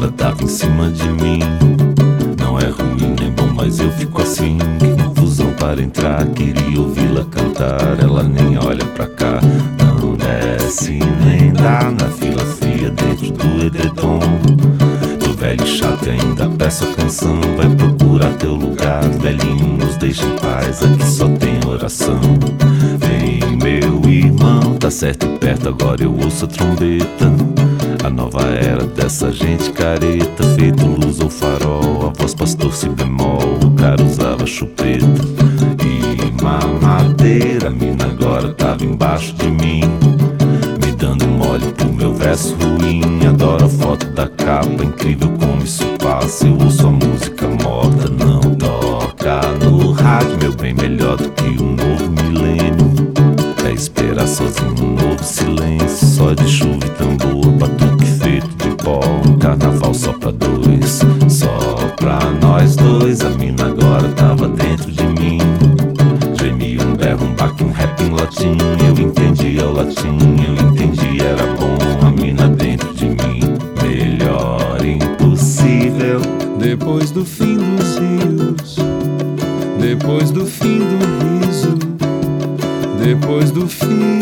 moda tava em cima de mim. Não é ruim nem bom, mas eu fico assim. Que confusão para entrar, queria ouvi-la cantar. Ela nem olha pra cá, não desce nem dá. Na fila fria dentro do edredom, tô velho e chato e ainda peço a canção. Vai procurar teu lugar, velhinho, nos deixa em paz. Aqui só tem oração. Vem meu irmão, tá certo e perto, agora eu ouço a trombeta. A nova era dessa gente careta, feito luz ou farol, a voz pastor si bemol, o cara usava chupeta e mamadeira. A mina agora tava embaixo de mim, me dando mole pro meu verso ruim. Adoro a foto da capa, incrível como isso passa. Eu ouço a música morta, não toca no rádio. Meu bem, melhor do que um novo milênio é esperar sozinho um novo silêncio, só de chuva e tambor, batuque feito de pó. Um carnaval só pra dois, só pra nós dois. A mina agora tava dentro de mim, gemia um berro, um baque, um rap em latim. Eu entendia o latim, eu entendi, era bom. A mina dentro de mim, melhor impossível. Depois do fim dos rios, depois do fim do riso, depois do fim